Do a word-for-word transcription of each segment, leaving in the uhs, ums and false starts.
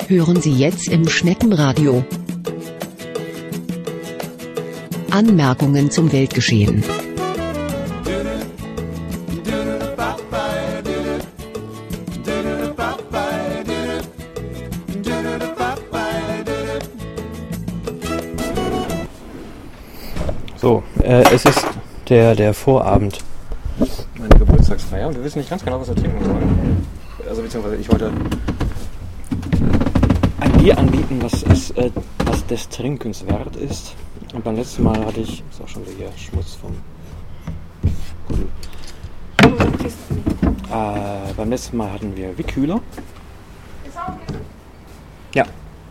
hören Sie jetzt im Schneckenradio. Anmerkungen zum Weltgeschehen. So, äh, es ist der, der Vorabend meiner Geburtstagsfeier und wir wissen nicht ganz genau, was wir trinken sollen. Also beziehungsweise ich wollte ein Bier anbieten, was, es, äh, was des Trinkens wert ist. Und beim letzten Mal hatte ich, ist auch schon wieder hier Schmutz vom Pudel. Äh, beim letzten Mal hatten wir Wickhühler. Ja.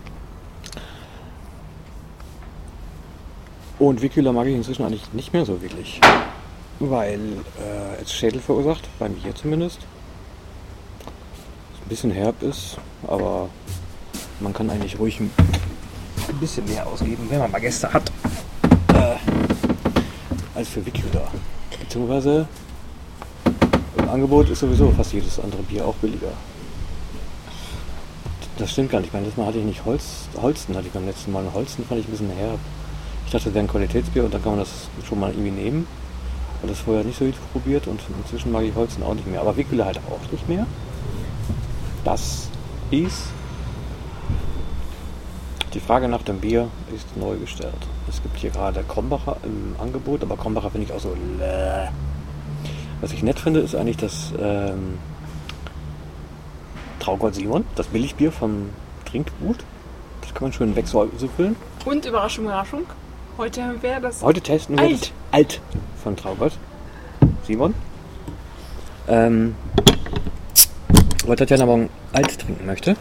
Und Wickhühler mag ich inzwischen eigentlich nicht mehr so wirklich, weil äh, es Schädel verursacht, bei mir zumindest. Es ein bisschen herb ist, aber man kann eigentlich ruhig ein bisschen mehr ausgeben, wenn man mal Gäste hat, äh, als für Wickhühler. Beziehungsweise im Angebot ist sowieso fast jedes andere Bier auch billiger. Das stimmt gar nicht. Beim letzten Mal hatte ich nicht Holz, Holsten, hatte ich beim letzten Mal. Holsten fand ich ein bisschen herb. Ich dachte, das wäre ein Qualitätsbier und dann kann man das schon mal irgendwie nehmen. Ich habe das vorher nicht so gut probiert und inzwischen mag ich Holzen auch nicht mehr. Aber Wickhühler halt auch nicht mehr. Das ist... Die Frage nach dem Bier ist neu gestellt. Es gibt hier gerade Krombacher im Angebot, aber Krombacher finde ich auch so... Läh. Was ich nett finde, ist eigentlich das ähm, Traugott Simon, das Billigbier vom Trinkgut. Das kann man schön wegsüffeln. Und Überraschung, Überraschung. Heute haben wir das. Heute testen wir Alt. das Alt von Traugott Simon. Ähm, weil Tatjana morgen Alt trinken möchte.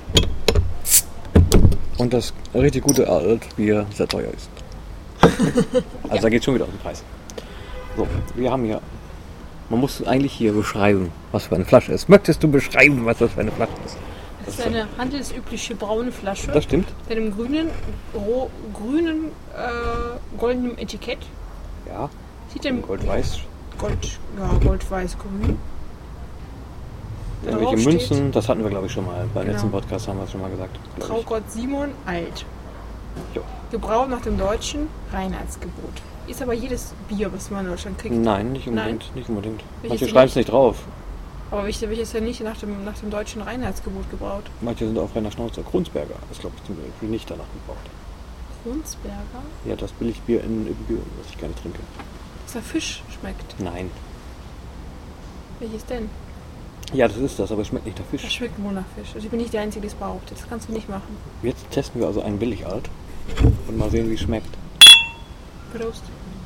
Und das richtig gute Altbier sehr teuer ist. Also ja. Da geht es schon wieder um den Preis. So, wir haben hier. Man muss eigentlich hier beschreiben, was für eine Flasche ist. Möchtest du beschreiben, was das für eine Flasche ist? Das ist eine handelsübliche braune Flasche. Das stimmt. Mit einem grünen, roh, grünen, äh, goldenen Etikett. Ja. Sieht dem Gold-Weiß. Gold, ja, Gold-Weiß-Grün. Irgendwelche Münzen, steht, das hatten wir glaube ich schon mal. Beim genau. letzten Podcast haben wir es schon mal gesagt. Traugott Simon Alt. Jo. Gebraut nach dem deutschen Reinheitsgebot. Ist aber jedes Bier, was man in Deutschland kriegt. Nein, nicht unbedingt. Nein? Nicht unbedingt. Welches Manche schreiben es nicht drauf. Aber welches ist ja nicht nach dem, nach dem deutschen Reinheitsgebot gebraut? Manche sind auf reiner Schnauze. Krunsberger ist, glaube ich, zum Beispiel nicht danach gebraut. Krunsberger? Ja, das Billigbier in Ibbenbüren, was ich gerne trinke. Dass der Fisch schmeckt? Nein. Welches denn? Ja, das ist das, aber es schmeckt nicht nach Fisch. Das schmeckt nur nach Fisch. Also ich bin nicht der Einzige, der es behauptet. Das kannst du nicht machen. Jetzt testen wir also einen Billigalt und mal sehen, wie es schmeckt. Prost.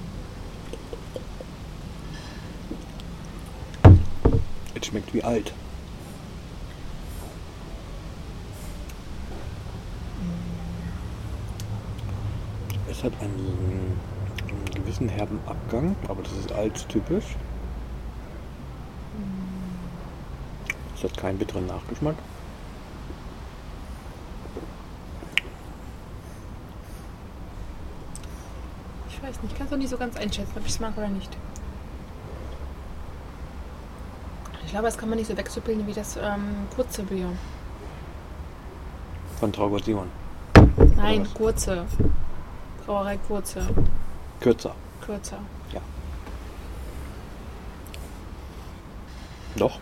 Es schmeckt wie alt. Es hat einen, einen gewissen herben Abgang, aber das ist alt-typisch. Es hat keinen bitteren Nachgeschmack. Ich weiß nicht, ich kann es doch nicht so ganz einschätzen, ob ich es mag oder nicht. Ich glaube, das kann man nicht so wegsüppeln wie das ähm, kurze Bier. Von Traugott Simon? Nein, kurze. Brauerei kurze. Kürzer. Kürzer. Ja. Doch.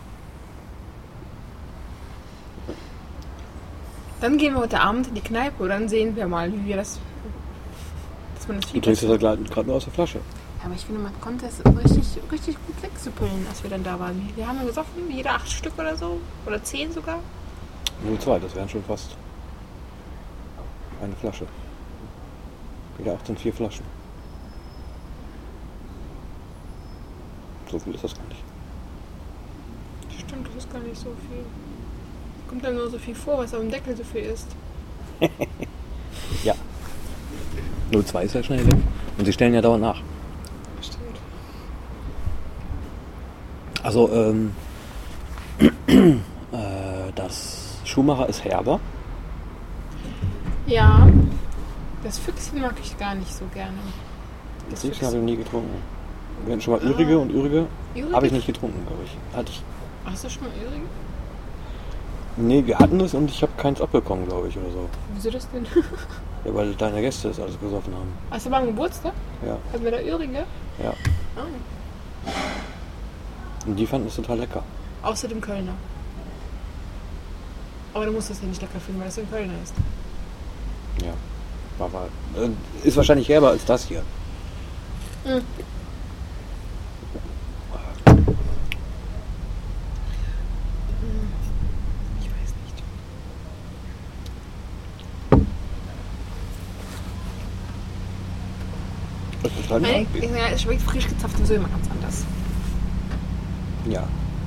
Dann gehen wir heute Abend in die Kneipe und dann sehen wir mal, wie wir das... Dass man das du trinkst das ja gerade nur aus der Flasche. Ja, aber ich finde, man konnte es richtig, richtig gut wegsüppeln, als wir dann da waren. Wir haben ja gesoffen, jeder acht Stück oder so. Oder zehn sogar. Nur zwei, das wären schon fast eine Flasche. Jeder acht sind vier Flaschen. So viel ist das gar nicht. Stimmt, das ist gar nicht so viel. Kommt dann nur so viel vor, was auf dem Deckel so viel ist. Ja. null Komma zwei ist ja schnell weg. Und sie stellen ja dauernd nach. Stimmt. Also, ähm, äh, das Schumacher ist herber. Ja. Das Füchschen mag ich gar nicht so gerne. Das Füchschen habe ich noch nie getrunken. Wir hatten schon mal Ürige und Ürige, Ürige? habe ich nicht getrunken, glaube ich. Hatte ich. Hast du schon mal Ürige? Nee, wir hatten es und ich habe keins abbekommen, glaube ich, oder so. Wieso das denn? Ja, weil deine Gäste das alles gesoffen haben. Hast du mal einen Geburtstag? Ja. Hatten wir da Öhrige? Ja. Oh. Und die fanden es total lecker. Außer dem Kölner. Aber du musst das ja nicht lecker finden, weil das ein Kölner ist. Ja. War, war, äh, ist wahrscheinlich herber als das hier. Mhm. Ich weiß nicht. Das ist halt Nein, ein Anbieten. ja, es schmeckt frisch gezapft und so immer ganz anders. Ja.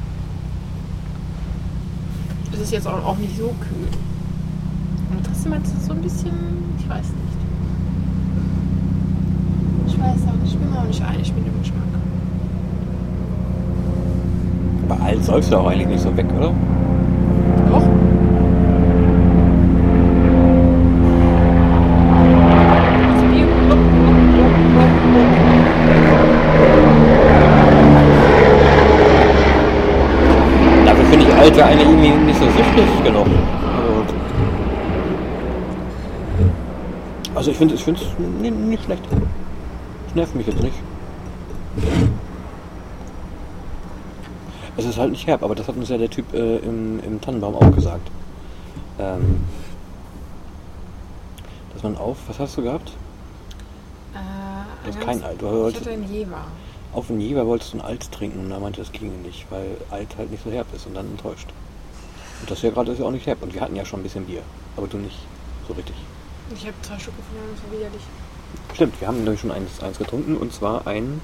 Es ist jetzt auch, auch nicht so kühl. Und trotzdem hat es so ein bisschen, ich weiß nicht. Ich weiß auch nicht, ich bin mir auch nicht einig mit dem Geschmack. Aber alt säufst du auch eigentlich nicht so weg, oder? Doch. Das Bier. Dafür finde ich alt ja eigentlich irgendwie nicht so süchtig genug. Also ich finde es nicht, nicht schlecht. Das nervt mich jetzt nicht. Es ist halt nicht herb, aber das hat uns ja der Typ äh, im, im Tannenbaum auch gesagt. Ähm, dass man auf, was hast du gehabt? Äh, Du hast ganz- kein Alt. Du Ich wolltest, hatte einen Jever. auf den Jever wolltest du ein Alt trinken und er meinte, das ginge nicht, weil Alt halt nicht so herb ist und dann enttäuscht. Und das hier gerade ist ja auch nicht herb und wir hatten ja schon ein bisschen Bier, aber du nicht so richtig. Ich habe drei Stück gefunden, das war widerlich. Stimmt, wir haben nämlich schon eins, eins getrunken und zwar ein...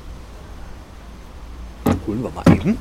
Holen wir mal eben.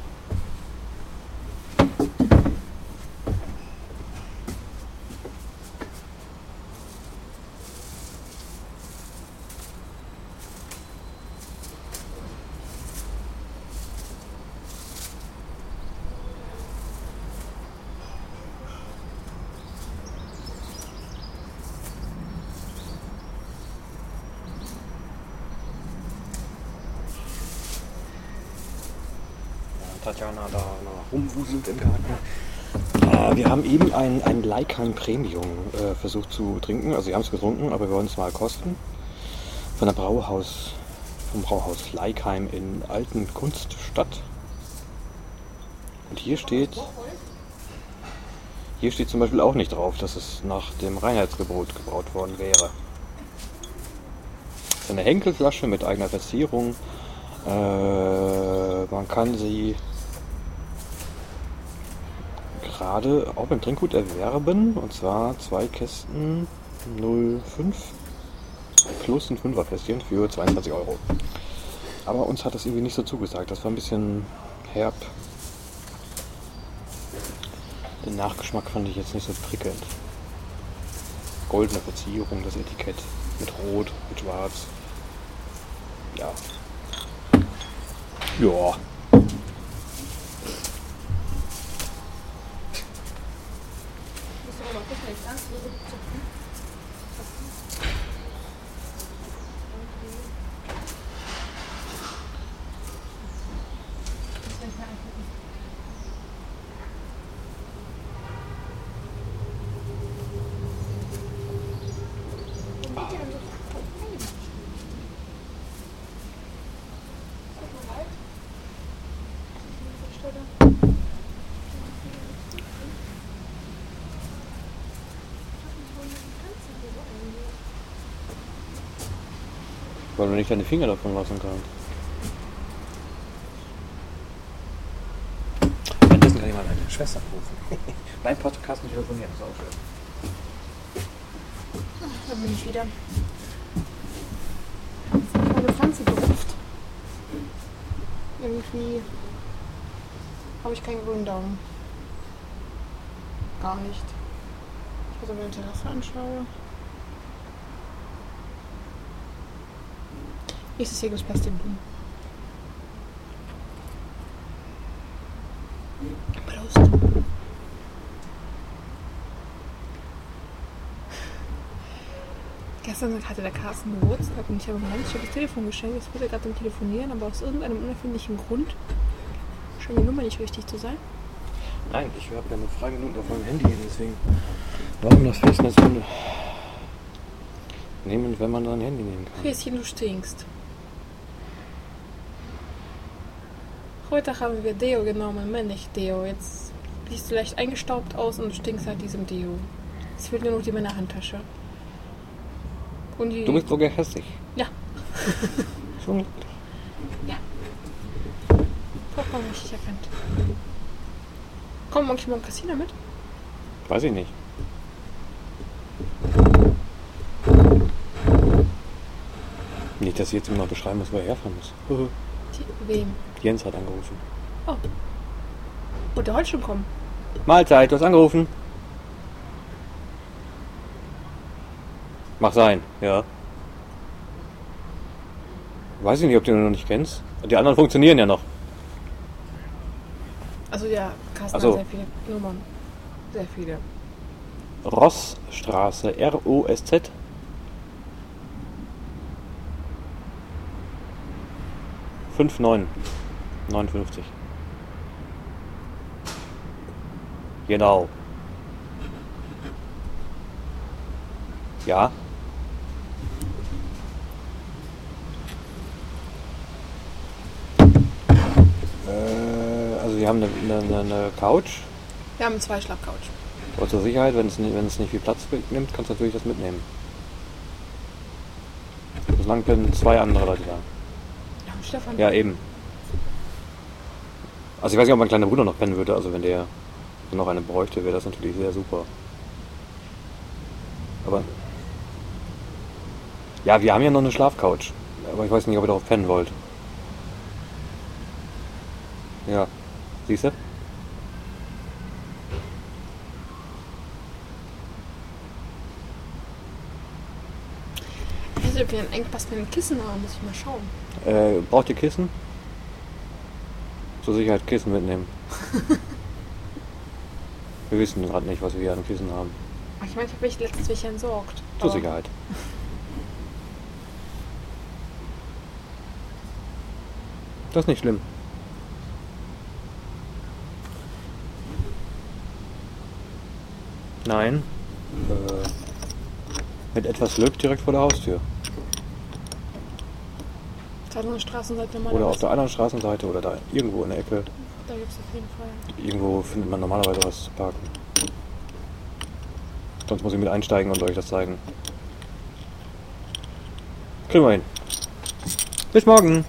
Tatjana da rumwuselt im Garten. Äh, wir haben eben ein, ein Leikheim Premium äh, versucht zu trinken. Also wir haben es getrunken, aber wir wollen es mal kosten. Von der Brauhaus, vom Brauhaus Leikheim in Alten Kunststadt. Und hier steht, hier steht zum Beispiel auch nicht drauf, dass es nach dem Reinheitsgebot gebraut worden wäre. Es ist eine Henkelflasche mit eigener Verzierung. Äh, man kann sie gerade auch beim Trinkgut erwerben, und zwar zwei Kästen null Komma fünf plus ein Fünferkästchen für zweiundzwanzig Euro. Aber uns hat das irgendwie nicht so zugesagt, das war ein bisschen herb. Den Nachgeschmack fand ich jetzt nicht so prickelnd. Goldene Verzierung, das Etikett mit Rot, mit Schwarz. Ja. Ja. Weil du nicht deine Finger davon lassen kannst. Währenddessen kann ich mal meine Schwester rufen. Beim Podcast nicht telefonieren, das ist auch schön. Da bin ich wieder. Jetzt habe ich meine Pflanze gerupft. Irgendwie habe ich keinen grünen Daumen. Gar nicht. Ich muss mir die Terrasse anschaue. Nächstes Jahr gibt es Plastikblumen. Prost. Gestern hatte der Carsten Geburtstag und ich habe ihm ein ganz schönes Telefon geschenkt. Jetzt wird er gerade am Telefonieren, aber aus irgendeinem unerfindlichen Grund scheint die Nummer nicht richtig zu sein. Nein, ich habe ja nur drei Minuten auf meinem Handy, deswegen. Warum das Festnetz nehmen, wenn man sein Handy nehmen kann? Häschen, du stinkst. Heute haben wir Deo genommen, männlich Deo. Jetzt siehst du leicht eingestaubt aus und du stinkst halt diesem Deo. Es fehlt nur noch die Männerhandtasche. Und die... Du bist sogar hässlich. Ja. Schon gut. Ja. Vollkommen richtig erkannt. Kommt manchmal morgen Christina mit? Weiß ich nicht. Nicht, dass ich jetzt immer noch beschreiben muss, wo er herfahren muss. Die, wem? Jens hat angerufen. Oh. Wird der heute schon kommen? Mahlzeit, du hast angerufen. Mach sein, ja. Weiß ich nicht, ob du ihn noch nicht kennst. Die anderen funktionieren ja noch. Also ja, Carsten Also. hat sehr viele Nummern. Sehr viele. Rossstraße, R O S Z. fünf neun neunundfünfzig. Genau. Ja. Äh, also wir haben eine, eine, eine Couch. Wir haben zwei Schlafcouch. Aber zur Sicherheit, wenn es nicht, wenn es nicht viel Platz nimmt, kannst du natürlich das mitnehmen. Bislang können zwei andere Leute da. Ja, und Stefan. Ja, eben. Also ich weiß nicht, ob mein kleiner Bruder noch pennen würde. Also wenn der noch eine bräuchte, wäre das natürlich sehr super. Aber... Ja, wir haben ja noch eine Schlafcouch. Aber ich weiß nicht, ob ihr darauf pennen wollt. Ja. Siehst du? Ich weiß nicht, ob wir einen Engpass mit dem Kissen haben. Muss ich mal schauen. Äh, braucht ihr Kissen? Zur Sicherheit Kissen mitnehmen. Wir wissen gerade nicht, was wir hier an Kissen haben. Ach, ich meine, ich habe mich letztens welche entsorgt. Zur Aber- Sicherheit. Das ist nicht schlimm. Nein. Äh, mit etwas Glück direkt vor der Haustür. Auf der anderen Straßenseite Oder auf normalerweise. der anderen Straßenseite oder da irgendwo in der Ecke. Da gibt es auf jeden Fall. Irgendwo findet man normalerweise was zu parken. Sonst muss ich mit einsteigen und euch das zeigen. Kriegen wir hin. Bis morgen.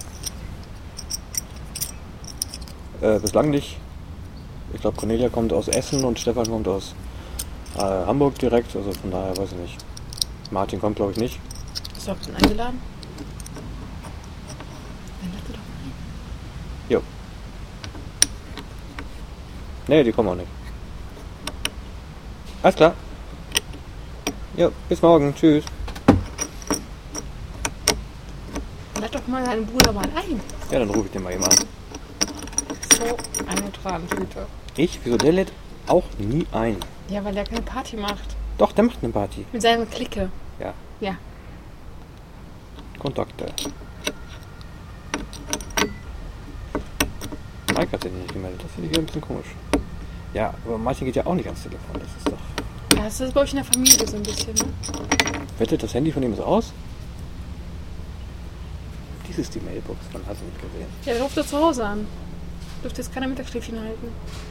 Äh, bislang nicht. Ich glaube, Cornelia kommt aus Essen und Stefan kommt aus äh, Hamburg direkt. Also von daher weiß ich nicht. Martin kommt, glaube ich, nicht. Hast du auch den eingeladen? Dann lade doch mal ein. Jo. Nee, die kommen auch nicht. Alles klar. Jo, bis morgen. Tschüss. Lad doch mal deinen Bruder mal ein. Ja, dann rufe ich den mal eben an. So eine Tranentüte. Ich? Wieso? Der lädt auch nie ein. Ja, weil der keine Party macht. Doch, der macht eine Party. Mit seiner Clique. Ja. Ja. Kontakte. Mike hat sich nicht gemeldet. Das finde ich ein bisschen komisch. Ja, aber Martin geht ja auch nicht ans Telefon. Das ist doch... Ja, das ist bei euch in der Familie so ein bisschen, ne? Wettet das Handy von ihm so aus? Dies ist die Mailbox. Man hat sie nicht gesehen. Ja, der ruft doch zu Hause an. Dürfte jetzt keine Mittagsschläfchen halten.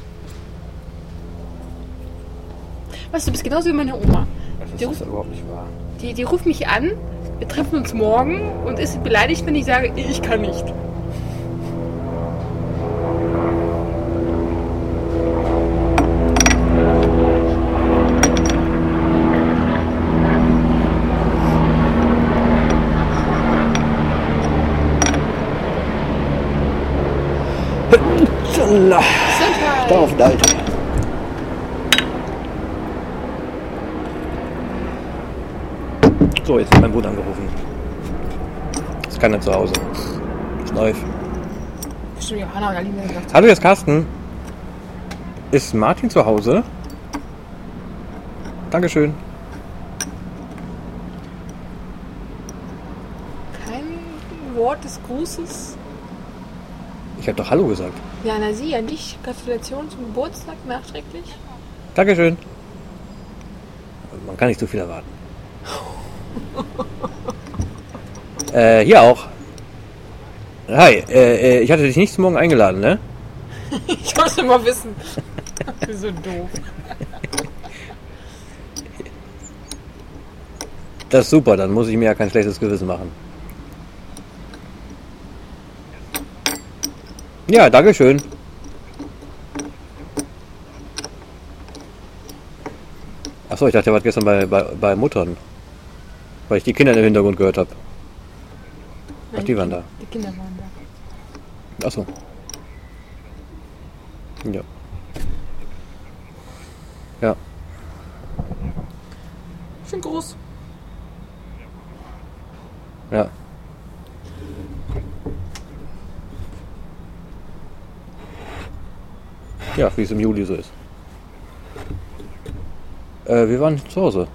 Weißt du, du bist genauso wie meine Oma. Das Die ist ruft, das überhaupt nicht wahr. die, die ruft mich an, wir treffen uns morgen und ist beleidigt, wenn ich sage, ich kann nicht. Gesundheit. Darauf ein Alter. So, jetzt hat mein Bruder angerufen. Ist keiner zu Hause. Ist live. Bestimmt Johanna und Aline gesagt. Hallo, hier ist Carsten. Ist Martin zu Hause? Dankeschön. Kein Wort des Grußes. Ich habe doch Hallo gesagt. Ja, na sie, an dich. Gratulation zum Geburtstag nachträglich. Dankeschön. Man kann nicht zu viel erwarten. äh, hier auch. Hi, äh, ich hatte dich nicht zum Morgen eingeladen, ne? Ich wollte mal wissen. So doof. Das ist super, dann muss ich mir ja kein schlechtes Gewissen machen. Ja, dankeschön. Achso, ich dachte, ihr wart gestern bei, bei, bei Muttern. Weil ich die Kinder im Hintergrund gehört habe. Ach, die waren da. Die Kinder waren da. Achso. Ja. Ja. Schön groß. Ja. Ja, wie es im Juli so ist. Äh, wir waren zu Hause.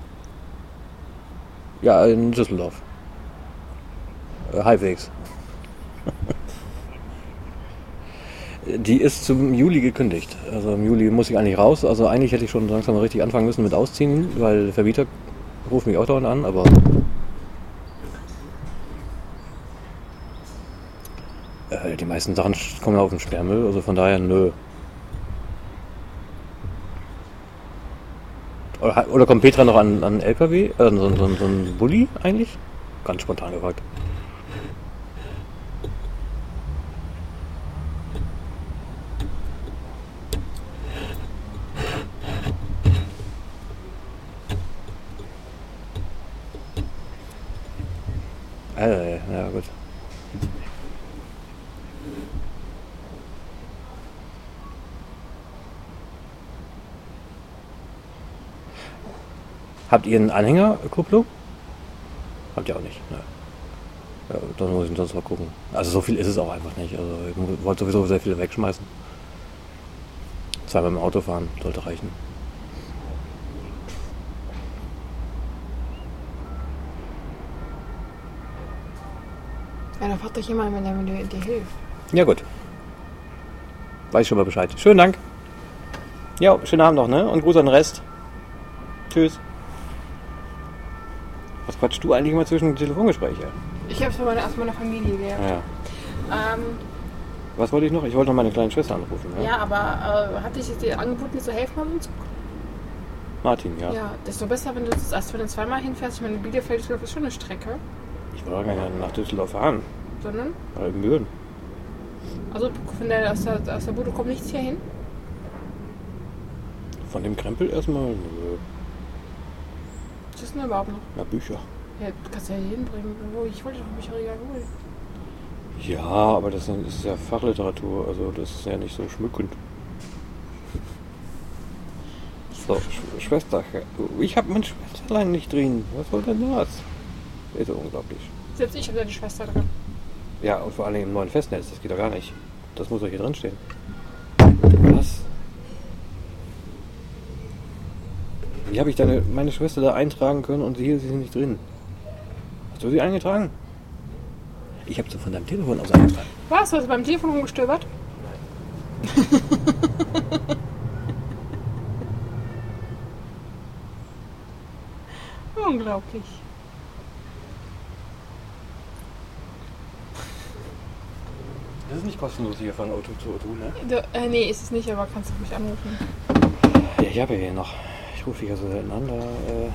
Ja, in Düsseldorf. Äh, halbwegs. Die ist zum Juli gekündigt. Also im Juli muss ich eigentlich raus. Also eigentlich hätte ich schon langsam mal richtig anfangen müssen mit Ausziehen, weil der Vermieter ruft mich auch dauernd an, aber äh, die meisten Sachen kommen auf den Sperrmüll, also von daher nö. Oder, oder kommt Petra noch an, an L K W? Äh, so, so, so ein Bulli eigentlich? Ganz spontan gefragt. Äh, ja gut. Habt ihr einen Anhängerkupplung? Habt ihr auch nicht. Ne. Ja, dann muss ich sonst mal gucken. Also so viel ist es auch einfach nicht. Also ich wollte sowieso sehr viel wegschmeißen. Zweimal mit dem Auto fahren sollte reichen. Ja, dann fragt euch jemand, wenn der dir hilft. Ja gut. Weiß schon mal Bescheid. Schönen Dank. Ja, schönen Abend noch, ne? Und Gruß an den Rest. Tschüss. Was quatschst du eigentlich immer zwischen Telefongespräche? Ich habe es von meiner, aus meiner Familie gelernt. Ja. Ähm, Was wollte ich noch? Ich wollte noch meine kleine Schwester anrufen. Ja, ja, aber äh, hatte ich dir angeboten, mir zu helfen beim Umzug? Martin, ja. Ja, desto besser, wenn du das, als wenn du zweimal hinfährst. Ich meine, Bielefeld ist schon eine Strecke. Ich wollte gar nicht nach Düsseldorf fahren. Sondern? Weil in Büren. Also von der, aus, der, aus der Bude kommt nichts hier hin? Von dem Krempel erstmal? Nö. Was ist denn überhaupt noch? Ja, Bücher. Ja, du kannst ja hier hinbringen. Wo? Ich wollte doch ein Bücherregal holen. Ja, aber das ist ja Fachliteratur, also das ist ja nicht so schmückend. So, Sch- Schwester, ich habe mein Schwesterlein nicht drin. Was soll denn das? Ist ja unglaublich. Selbst ich habe deine Schwester drin. Ja, und vor allem im neuen Festnetz, das geht doch gar nicht. Das muss doch hier drin stehen. Was? Wie habe ich deine, meine Schwester da eintragen können und hier ist sie nicht drin? Hast du sie eingetragen? Ich habe sie von deinem Telefon aus eingetragen. Was? Hast du beim Telefon rumgestöbert? Unglaublich. Das ist nicht kostenlos hier von Auto zu Auto, ne? Du, äh, nee, ist es nicht, aber kannst du mich anrufen. Ja, ich habe ja hier noch. Ich rufe dich ja so selten an, da, äh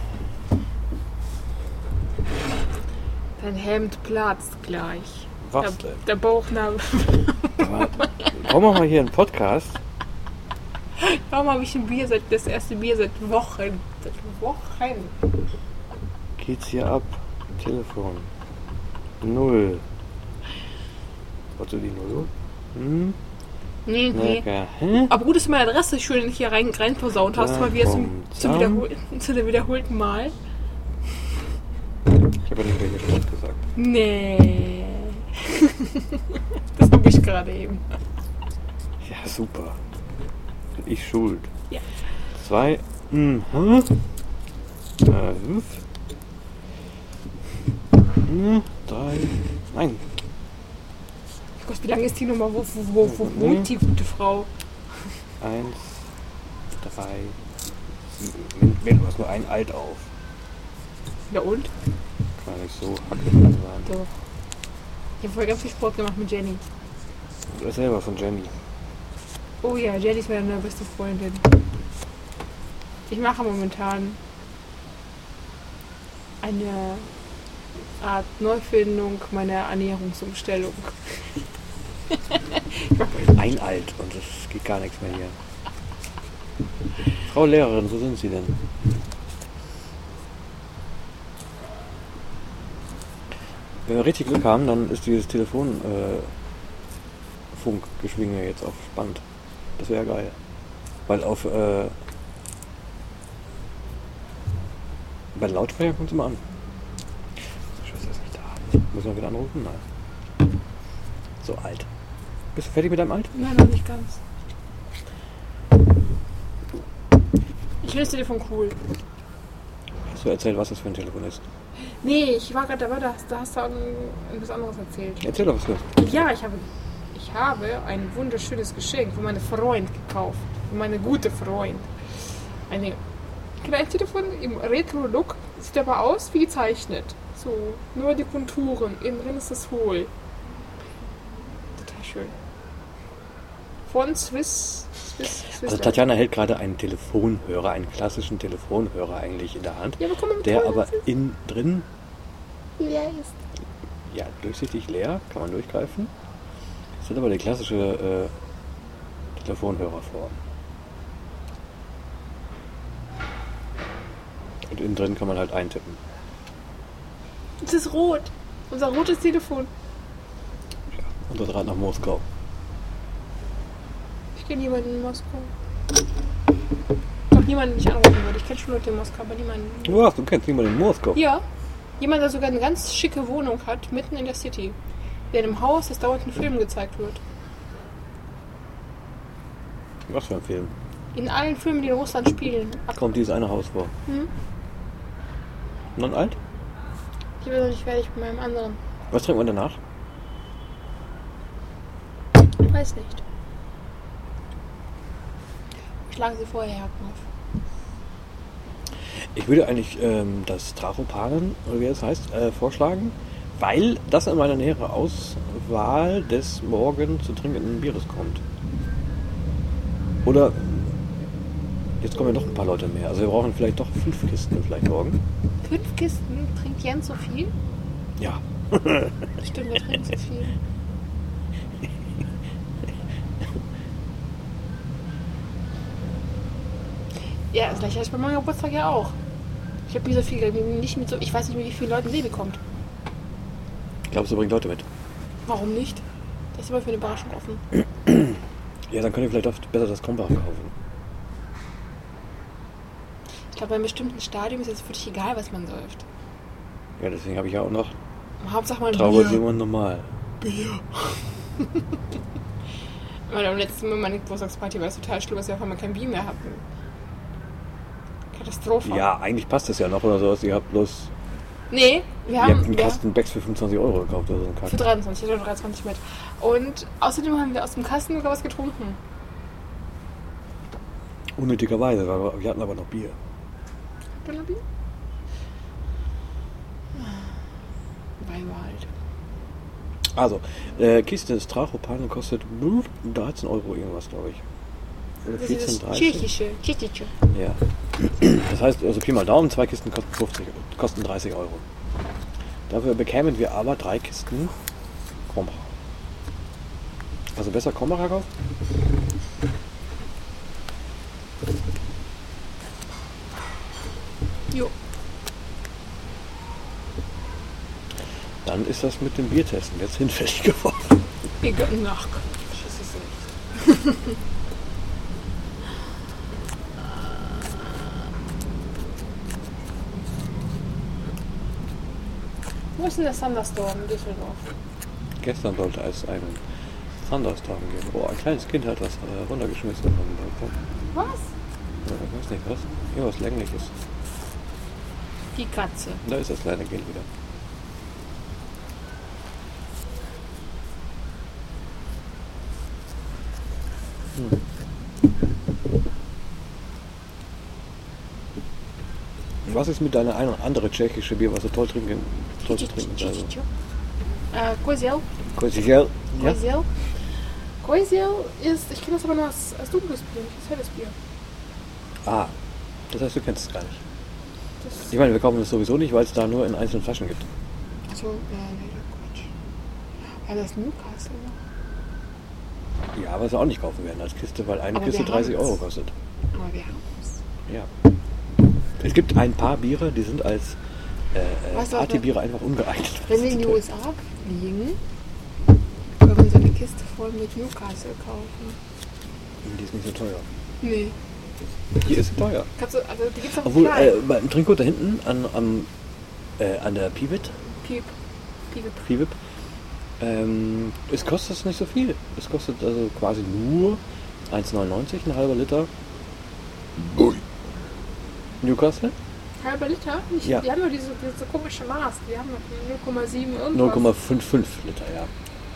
Dein Hemd platzt gleich. Was der, denn? Der Bauchnabel. Aber, komm mal hier in den Podcast. Warum habe ich ein Bier seit das erste Bier seit Wochen? Seit Wochen. Geht's hier ab? Telefon. Null. Wolltest du die Null? Hm? Nee, nee. Lecker. Hä? Aber gut, dass du meine Adresse schön hier rein, rein posaunt hast, Da mal wieder zum, kommt's zum an. wiederhol zu der wiederholten Mal. Ich habe ja nicht welche Stadt gesagt. Nee. Das habe ich gerade eben. Ja, super. Bin ich schuld. Ja. Zwei. Mhm. Äh, fünf. Mhm. Drei. Nein. Kostet Wie lange ist die Nummer? Wo, wo, wo, wo Mhm. wohnt die gute Frau? Eins, drei, sieben. Wenn du hast nur ein Alt auf. Ja und? Kann nicht so hackig sein. Doch. Ich habe vorher ganz viel Sport gemacht mit Jenny. Du bist selber von Jenny. Oh ja, Jenny ist meine beste Freundin. Ich mache momentan eine Art Neufindung meiner Ernährungsumstellung. Ein Alt und es geht gar nichts mehr hier. Frau Lehrerin, wo sind Sie denn? Wenn wir richtig Glück haben, dann ist dieses Telefon äh, Funkgeschwinge jetzt auf Band. Das wäre geil. Weil auf äh, bei den Lautsprecher kommt es immer an. Die Schwester ist nicht da. Müssen wir wieder anrufen? Nein. So alt. Bist du fertig mit deinem Alt? Nein, noch nicht ganz. Ich finde das Telefon cool. Hast du erzählt, was das für ein Telefon ist? Nee, ich war gerade dabei, da hast, da hast du etwas anderes erzählt. Erzähl doch was du. Ja, ich habe, ich habe ein wunderschönes Geschenk von meinem Freund gekauft. Von meinem guten Freund. Eine kleine Telefon im Retro-Look. Sieht aber aus wie gezeichnet. So, nur die Konturen. Innen drin ist das hohl. Total schön. Von Swiss. Swiss, Swiss Also Tatjana hält gerade einen Telefonhörer, einen klassischen Telefonhörer eigentlich in der Hand, ja, aber komm mal mit der rein, aber das ist innen drin, leer ist. ja, durchsichtig leer, kann man durchgreifen. Das hat aber die klassische äh, Telefonhörerform. Und innen drin kann man halt eintippen. Es ist rot. Unser rotes Telefon. Unser Draht nach Moskau. Ich kenne niemanden in Moskau. Doch niemanden, den ich anrufen würde. Ich kenne schon Leute in Moskau, aber niemanden. Du hast, du kennst niemanden in Moskau. Ja. Jemand, der sogar eine ganz schicke Wohnung hat, mitten in der City. Der in einem Haus, das dauernd in Filmen gezeigt wird. Was für ein Film? In allen Filmen, die in Russland spielen. Ab Kommt dieses eine Haus vor. Hm? Non alt? Ich bin noch nicht fertig mit meinem anderen. Was trinken wir danach? Ich weiß nicht. Ich schlage sie vorher ab. Ich würde eigentlich ähm, das Trachopanen, oder wie es heißt, äh, vorschlagen, weil das in meiner nähere Auswahl des morgen zu trinkenden Bieres kommt. Oder jetzt kommen ja noch ein paar Leute mehr. Also wir brauchen vielleicht doch fünf Kisten vielleicht morgen. Fünf Kisten? Trinkt Jens so viel? Ja. Stimmt, wir trinken so viel. Ja, das gleiche hatte ich bei meinem Geburtstag ja auch. Ich habe nie so viel, nicht mit so, ich weiß nicht, mit wie vielen Leuten Baby kommt. Glaubst du, bringt Leute mit? Warum nicht? Das ist immer für eine Überraschung offen. Ja, dann könnt ihr vielleicht oft besser das Krombacher kaufen. Ich glaube, bei einem bestimmten Stadium ist es wirklich egal, was man säuft. Ja, deswegen habe ich ja auch noch Hauptsache mal ein Traube Bier. Simon normal. Weil am letzten Mal meine Geburtstagsparty war es total schlimm, dass wir auf einmal kein Bier mehr hatten. Katastrophe. Ja, eigentlich passt das ja noch oder sowas. Ihr habt bloß Nee, wir ihr haben habt einen wir, Kasten Becks für fünfundzwanzig Euro gekauft oder so einen für Kasten. dreiundzwanzig, ich hatte dreiundzwanzig mit. Und außerdem haben wir aus dem Kasten sogar was getrunken. Unnötigerweise, weil wir hatten aber noch Bier. Habt ihr noch Bier? Weiber halt. Also, äh, Kiste des Trachopanen kostet dreizehn Euro irgendwas, glaube ich. Oder Das vierzehn, ist das dreißig. tschechische. Tschechische. Ja. Das heißt, also Pi mal Daumen, zwei Kisten kosten fünfzig, kosten dreißig Euro. Dafür bekämen wir aber drei Kisten Krombacher. Also besser Krombacher kaufen? Jo. Dann ist das mit dem Biertesten jetzt hinfällig geworden. Egal. Ach Gott, das ist nicht. Wo ist denn der Thunderstorm in Düsseldorf? Gestern sollte es einen Thunderstorm geben. Oh, ein kleines Kind hat was äh, runtergeschmissen vom Balkon. Was? Ja, ich weiß nicht was. Irgendwas Längliches. Die Katze. Da ist das kleine Kind wieder. Was ist mit deiner eine andere tschechische Bier, was du toll trinken, toll zu trinken ist? Also? Äh, Koziel. Koziel, ja? Koziel. Koziel ist, ich kenne das aber nur als, als dunkles Bier, nicht als helles Bier. Ah, das heißt, du kennst es gar nicht. Das Ich meine, wir kaufen das sowieso nicht, weil es da nur in einzelnen Flaschen gibt. so, ja, nee, Quatsch. Ah, das ist Newcastle. Ja, aber es auch nicht kaufen werden als Kiste, weil eine Aber Kiste wir dreißig haben's. Euro kostet. Aber wir haben es. Ja. Es gibt ein paar Biere, die sind als äh, Weißt du, Partybiere einfach ungeeignet. Wenn wir in die U S A fliegen, können wir uns eine Kiste voll mit Newcastle kaufen. Die ist nicht so teuer. Nee. Die ist teuer. Kannst du, also die gibt's auch Obwohl, klein. äh, beim Trinkgut da hinten an, am, äh, an der Pivot, Piep. Piep. Pivot, ähm, es kostet es nicht so viel. Es kostet also quasi nur eins neunundneunzig, ein halber Liter. Newcastle? Halber Liter? Nicht, Ja. Die haben nur diese, diese komische Maß. Die haben null Komma sieben irgendwas. null Komma fünfundfünfzig Liter, ja.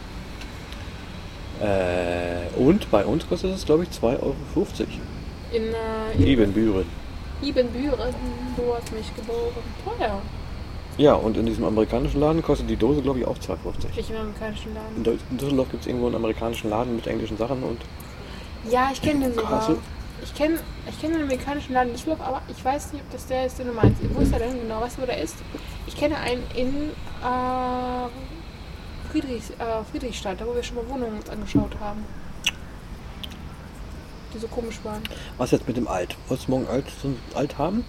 Äh, und bei uns kostet es, glaube ich, zwei Euro fünfzig. In, äh, in Ebenbüren. Ibbenbüren. Du hast mich geboren. Teuer. Ja, und in diesem amerikanischen Laden kostet die Dose, glaube ich, auch zwei Euro fünfzig. Ich im amerikanischen In Laden. Deu- in Düsseldorf gibt es irgendwo einen amerikanischen Laden mit englischen Sachen und Ja, ich kenne den sogar. Kassel? Ich kenne ich kenn den amerikanischen Laden in Düsseldorf, aber ich weiß nicht, ob das der ist, den du meinst. Wo ist der denn genau? Weißt du, wo der ist? Ich kenne einen in äh, Friedrichs, äh, Friedrichstadt, da wo wir schon mal Wohnungen uns angeschaut haben. Die so komisch waren. was jetzt mit dem Alt? Wolltest du morgen Alt, so ein Alt haben?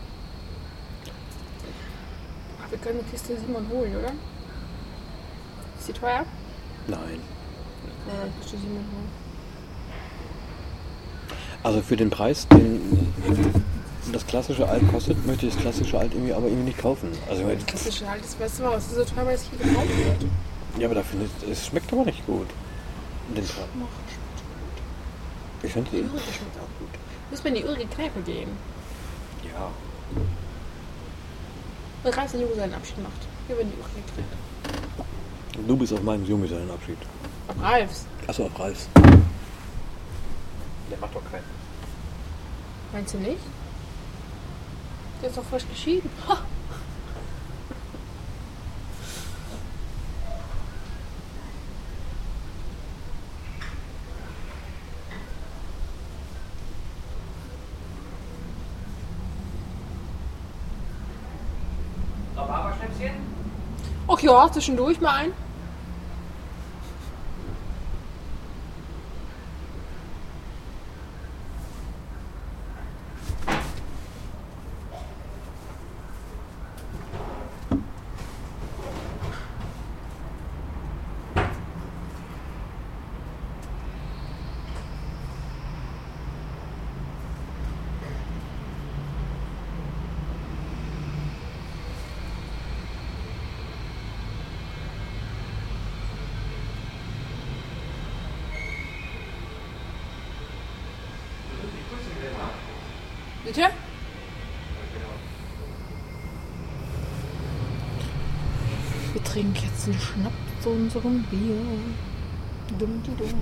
Ach, wir können die Kiste Simon holen, oder? Ist die teuer? Nein. Ja, dann Kiste Simon holen. Also für den Preis, den das klassische Alt kostet, möchte ich das klassische Alt irgendwie aber irgendwie nicht kaufen. Also, Das klassische halt, das weißt du mal, was ist so teuer, weil es hier gekauft wird. ja, aber dafür nicht, es schmeckt aber nicht gut. Den Fall. Ich finde Die den. Ürige schmeckt auch gut. Müssen wir in die Ürige Kneipe gehen. Ja. Und Ralf seinen Junggesellenabschied macht. Wir werden die Ürige Kneipe. Du bist auf meinem Junggesellenabschied. Auf Ralfs. Achso, auf Ralfs. Der macht doch keinen. Meinst du nicht? Der ist doch frisch geschieden. Ha! Rhabarberschnäpschen? Ach ja, zwischendurch mal ein. Bitte? Wir trinken jetzt einen Schnaps zu unserem Bier. Dumm, die dumm.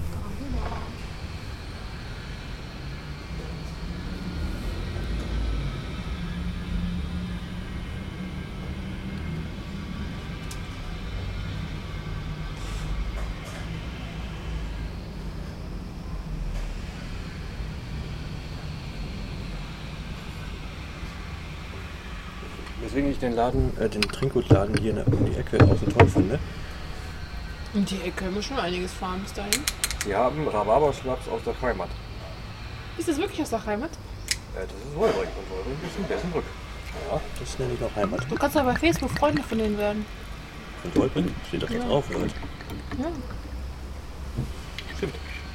Weswegen ich den Laden, äh, den Trinkgutladen hier in der, um die Ecke auch so toll finde. In die Ecke können wir schon einiges fahren bis dahin. Sie haben Rhabarberschnaps aus der Heimat. Ist das wirklich aus der Heimat? Äh, das ist Wolbrink und Wolbrink ist in Bessenbrück. Ja, das nenne ich noch Heimat. Du kannst aber bei Facebook Freunde von denen werden. Und Wolbrink steht doch jetzt Ja. drauf, oder? Ja. Stimmt.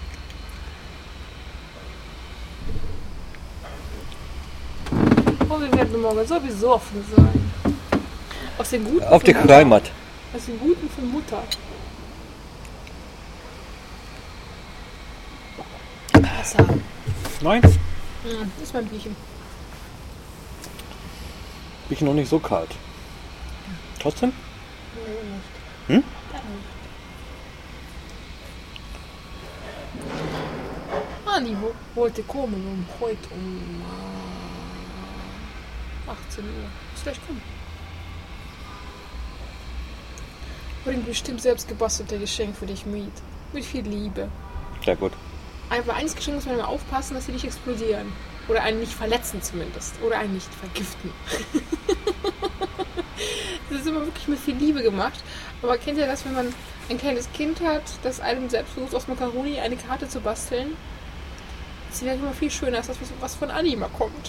Oh, wir werden morgen so besoffen sein. Aus den Guten Auf von die Mutter. Heimat. Aus den Guten von Mutter. Wasser. Nein, Ja, das ist mein Bierchen. bin ich noch nicht so kalt. Trotzdem? Nee, Hm? nicht. Anni wo- wollte kommen um heute um äh, achtzehn Uhr. Muss gleich kommen. Bringt bestimmt selbst gebastelte Geschenk für dich mit. Mit viel Liebe. Sehr gut. Aber eines Geschenk muss man immer aufpassen, dass sie nicht explodieren. Oder einen nicht verletzen zumindest. Oder einen nicht vergiften. Das ist immer wirklich mit viel Liebe gemacht. Aber kennt ihr das, wenn man ein kleines Kind hat, das einem selbst versucht, aus Macaroni eine Karte zu basteln? Das wäre immer viel schöner, als das, was von Anima kommt.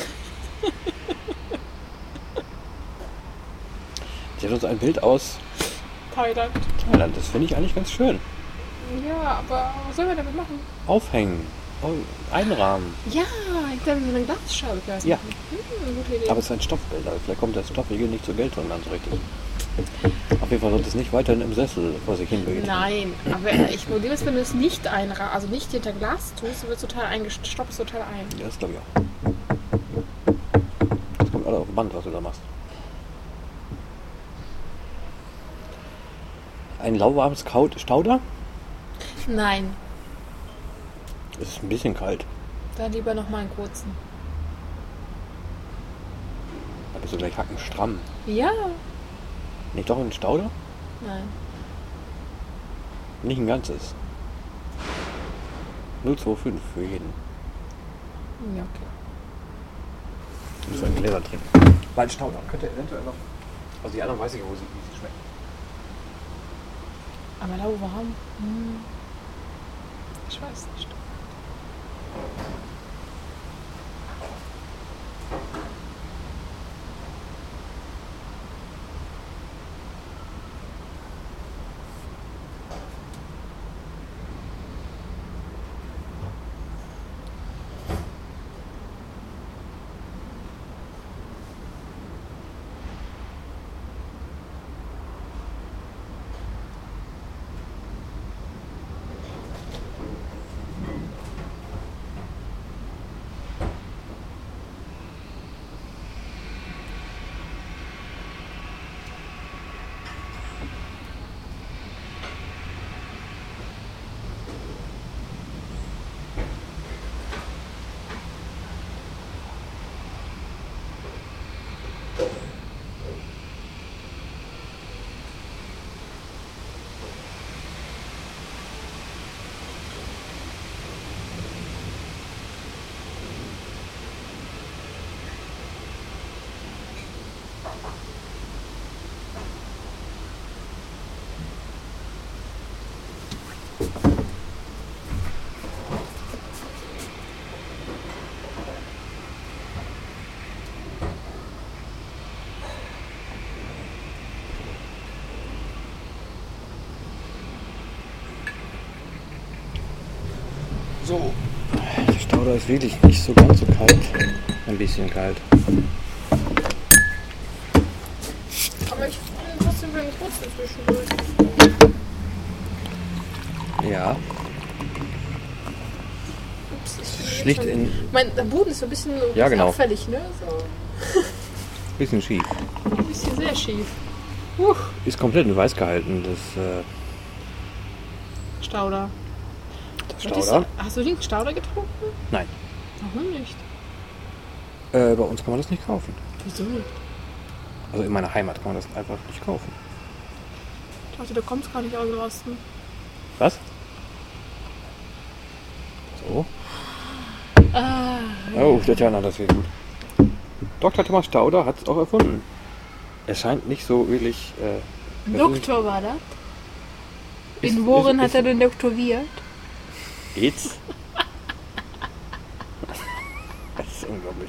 Sie hat uns ein Bild aus Thailand. Thailand. Das finde ich eigentlich ganz schön. Ja, aber was sollen wir damit machen? Aufhängen. Oh, einrahmen. Ja, ich glaube, so eine Glasscheibe. Ja. Hm, gute Idee. Aber es ist ein Stoffbild. Also vielleicht kommt das Stoffige nicht zur Geltung dann so richtig. Auf jeden Fall sollte es nicht weiterhin im Sessel vor sich hin bewegen. Nein, aber ich Problem ist, wenn du es nicht einra, also nicht hinter Glas tust, wird es total eingestoppt, total ein. Ja, das glaube ich auch. Das kommt alles auf Band, was du da machst. Ein lauwarmes Kaut- Stauder? Nein, Es ist ein bisschen kalt. dann lieber noch mal einen kurzen. Da bist du gleich hackenstramm. Ja. Nicht doch ein Stauder? Nein. Nicht ein ganzes. null Komma fünfundzwanzig für jeden. Ja, okay. Du musst ein Gläser trinken. Weil Stauder könnte eventuell noch. Also die anderen weiß ich, wo sie, wie sie schmecken. Aber lauwarm? Hm. Ich weiß nicht. So. Der Stauder ist wirklich nicht so ganz so kalt. Ein bisschen kalt. Aber ich bin trotzdem wenn ich trotzdem zwischendurch. Ja. Ups, ich bin Schlicht schon- in. Mein der Boden ist so ein bisschen, so ein Ja, bisschen genau. auffällig, ne? So Bisschen schief. ein bisschen sehr schief. Uh, Ist komplett in weiß gehalten, das äh, Stauder. Stauder. Hast du den Stauder getrunken? Nein. Warum nicht? Äh, bei uns kann man das nicht kaufen. Wieso nicht? Also in meiner Heimat kann man das einfach nicht kaufen. Ich dachte, du kommst gar nicht aus dem Osten. Was? So. Ah, Oh, Tatjana, das wird gut. Doktor Thomas Stauder hat es auch erfunden. Er scheint nicht so wirklich. Äh, Doktor war das? Ist- In worin ist- hat ist- er denn doktoriert? Geht's? Das ist unglaublich.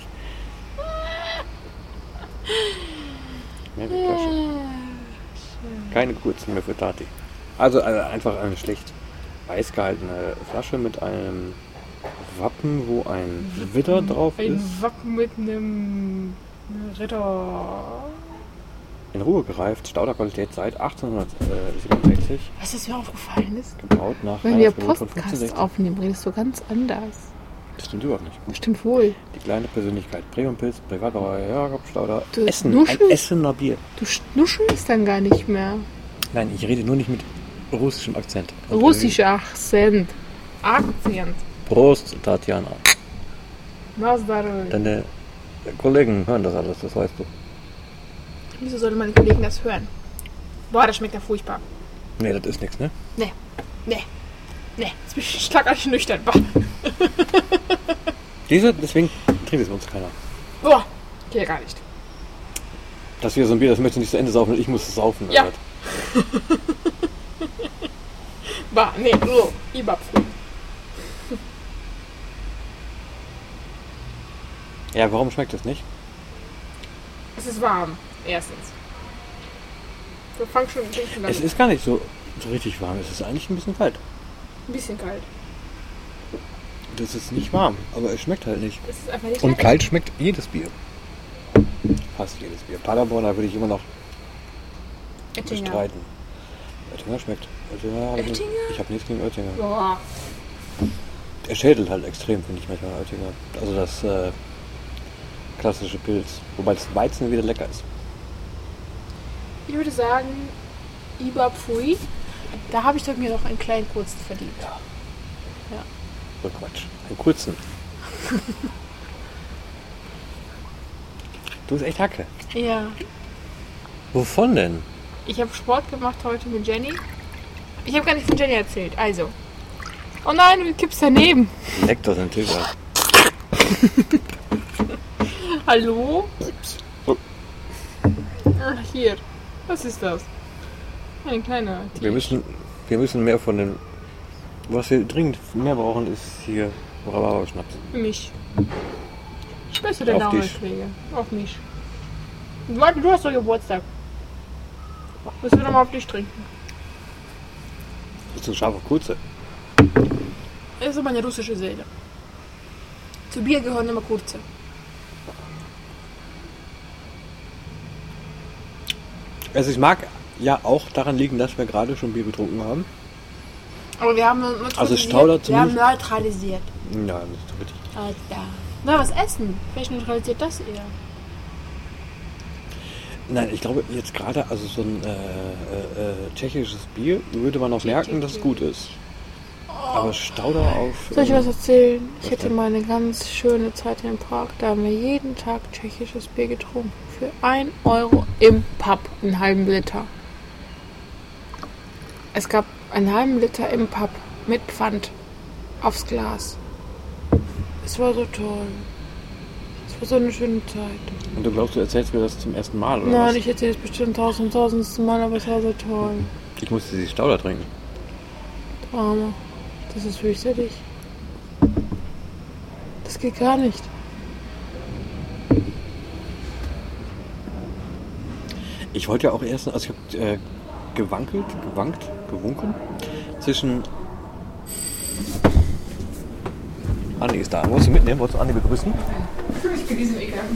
Ja, die Flasche. Keine kurzen mehr für Tati. Also äh, einfach eine schlicht weiß gehaltene Flasche mit einem Wappen, wo ein Widder drauf Ein ist. Wappen mit einem Ritter. In Ruhe gereift, Stauderqualität seit achtzehnhundertsiebenundsechzig. Was ist mir aufgefallen ist? Gebaut nach Wenn wir Reinheitsgebot von Podcast fünfzehnhundertsechzig. aufnehmen, redest du ganz anders. Das stimmt überhaupt nicht. Stimmt wohl. Die kleine Persönlichkeit, Premiumpilz, Privatbrauer Jakob Stauder. Du Essen, ein Nuschel? Essener Bier. Du schnuschelst dann gar nicht mehr. Nein, ich rede nur nicht mit russischem Akzent. Und, äh, Russischer Akzent. Akzent. Prost, Tatjana. Na здоровье. Deine Kollegen hören das alles, das weißt du. Wieso sollte meine Kollegen das hören? Boah, das schmeckt ja furchtbar. Nee, das ist nichts, ne? Nee, nee, nee. Jetzt bin ich schlagartig nüchtern. Boah. Diese, deswegen trinkt es bei uns keiner. Boah, geht ja gar nicht. Das wäre so ein Bier, das möchte nicht zu Ende saufen und ich muss es saufen. Ja. Oder? Bah, nee, so, Ibapfel. Ja, warum schmeckt das nicht? Es ist warm, erstens. Wir fangen schon, schon Es damit. ist gar nicht so, so richtig warm, es ist eigentlich ein bisschen kalt. Ein bisschen kalt. Das ist nicht warm, aber es schmeckt halt nicht. Es ist einfach nicht Und lecker. kalt schmeckt jedes Bier. Fast jedes Bier. Paderborner würde ich immer noch Oettinger. bestreiten. Oettinger schmeckt. Oettinger, hab ich nicht- Oettinger? Ich habe nichts gegen Oettinger. Boah. Er schädelt halt extrem, finde ich manchmal Oettinger. Also das äh, klassische Pilz. Wobei das Weizen wieder lecker ist. Ich würde sagen, Ibapfui. Da habe ich doch mir noch einen kleinen kurzen verdient. Ja. Ja. So Quatsch. Einen kurzen. Du bist echt Hacke. Ja. Wovon denn? Ich habe Sport gemacht heute mit Jenny. Ich habe gar nicht von Jenny erzählt. Also. Oh nein, du kippst daneben. Leck doch den Tisch ab. Hallo? Oh. Ach, hier. Was ist das? Ein kleiner Tee. Wir müssen, wir müssen mehr von den... Was wir dringend mehr brauchen, ist hier Rhabarber-Schnaps. Für mich. Sprichst du denn Auf auch dich. Pflege? Auf mich. Warte, du hast doch Geburtstag. Müssen wir nochmal auf dich trinken. Bist du scharf auf kurze? Das ist so meine russische Seele. Zu Bier gehören immer kurze. Also ich mag ja auch daran liegen, dass wir gerade schon Bier getrunken haben. Aber wir haben neutralisiert. Also Stauder Wir haben zumindest- neutralisiert. Ja, nicht so richtig. Alter. Na, was essen? Vielleicht neutralisiert das eher. Nein, ich glaube jetzt gerade, also so ein äh, äh, äh, tschechisches Bier würde man noch merken, dass es gut ist. Aber Stauder auf... Soll ich was erzählen? Ich Was hatte denn? mal eine ganz schöne Zeit in Prag. Da haben wir jeden Tag tschechisches Bier getrunken. Für ein Euro im Pub, einen halben Liter. Es gab einen halben Liter im Pub mit Pfand aufs Glas. Es war so toll. Es war so eine schöne Zeit. Und du glaubst, du erzählst mir das zum ersten Mal, oder Nein, was? ich erzähle es bestimmt tausend, tausendste Mal, aber es war so toll. Ich musste die Stauder trinken. Drama. Das ist fürchterlich. Das geht gar nicht. Ich wollte ja auch erst, also ich habe äh, gewankelt, gewankt, gewunken zwischen... Anni ist da. Wolltest du mitnehmen? Wolltest du Anni begrüßen? Ich bin diesem ekelhaften.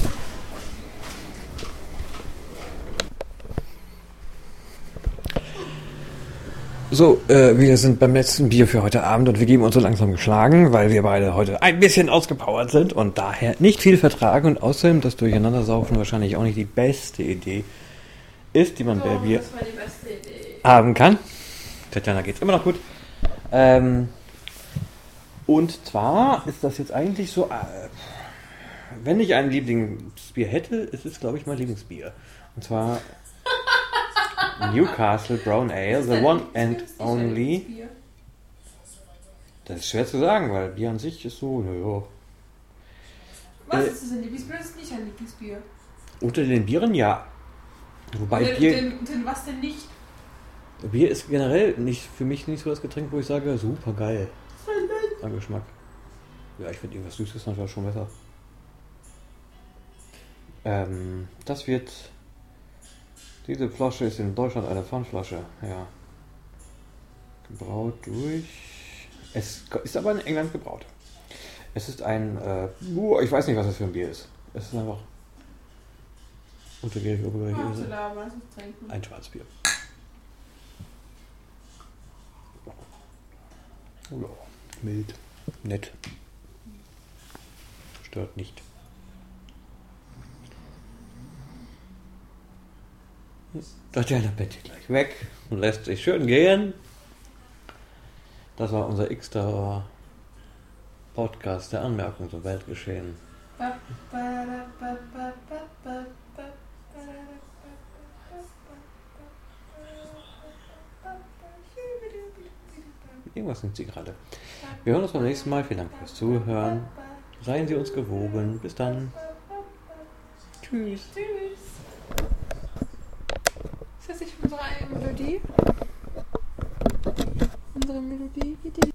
So, äh, wir sind beim letzten Bier für heute Abend und wir geben uns so langsam geschlagen, weil wir beide heute ein bisschen ausgepowert sind und daher nicht viel vertragen und außerdem das Durcheinandersaufen wahrscheinlich auch nicht die beste Idee ist, die man bei Bier Das war die beste Idee. haben kann. Tatjana geht's immer noch gut. Ähm, und zwar ist das jetzt eigentlich so, äh, wenn ich ein Lieblingsbier hätte, ist es, glaube ich, mein Lieblingsbier. Und zwar Newcastle Brown Ale, the one and only. Das ist schwer zu sagen, weil Bier an sich ist so, naja. Was Äh, ist das ein Lieblingsbier? Das ist nicht ein Lieblingsbier. Unter den Bieren ja. Wobei Den, Bier, den, den was denn nicht? Bier ist generell nicht für mich nicht so das Getränk, wo ich sage, super geil. An Geschmack. Ja, ich finde irgendwas Süßes manchmal schon besser. Ähm, das wird. Diese Flasche ist in Deutschland eine Pfandflasche, ja. Gebraut durch. Es ist aber in England gebraut. Es ist ein. Äh, uh, ich weiß nicht, was das für ein Bier ist. Es ist einfach. Untergärig, obergärig. Ah, so da, was ist trinken? Ein Schwarzbier. Ja, mild, nett. Stört nicht. Tatjana Bett gleich weg und lässt sich schön gehen. Das war unser x-ter Podcast der Anmerkung zum Weltgeschehen. Ba, ba, ba, ba, ba, ba, ba, Irgendwas singt sie gerade. Wir hören uns beim nächsten Mal. Vielen Dank fürs Zuhören. Seien Sie uns gewogen. Bis dann. Tschüss. Tschüss. Ist das nicht unsere eigene Melodie? Unsere Melodie? Die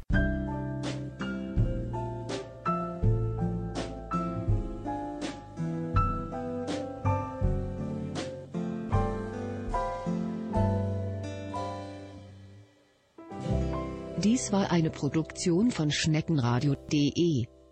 Dies war eine Produktion von Schneckenradio punkt de.